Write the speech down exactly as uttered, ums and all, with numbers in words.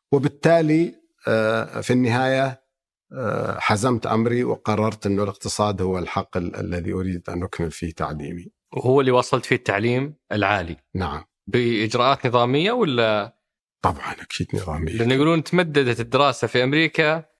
وبالتالي في النهاية حزمت أمري وقررت أنه الاقتصاد هو الحق الذي أريد أن أكمل فيه تعليمي. وهو اللي وصلت فيه التعليم العالي؟ نعم. بإجراءات نظامية ولا؟ طبعا أكيد نظامية. لأن يقولون تمددت الدراسة في أمريكا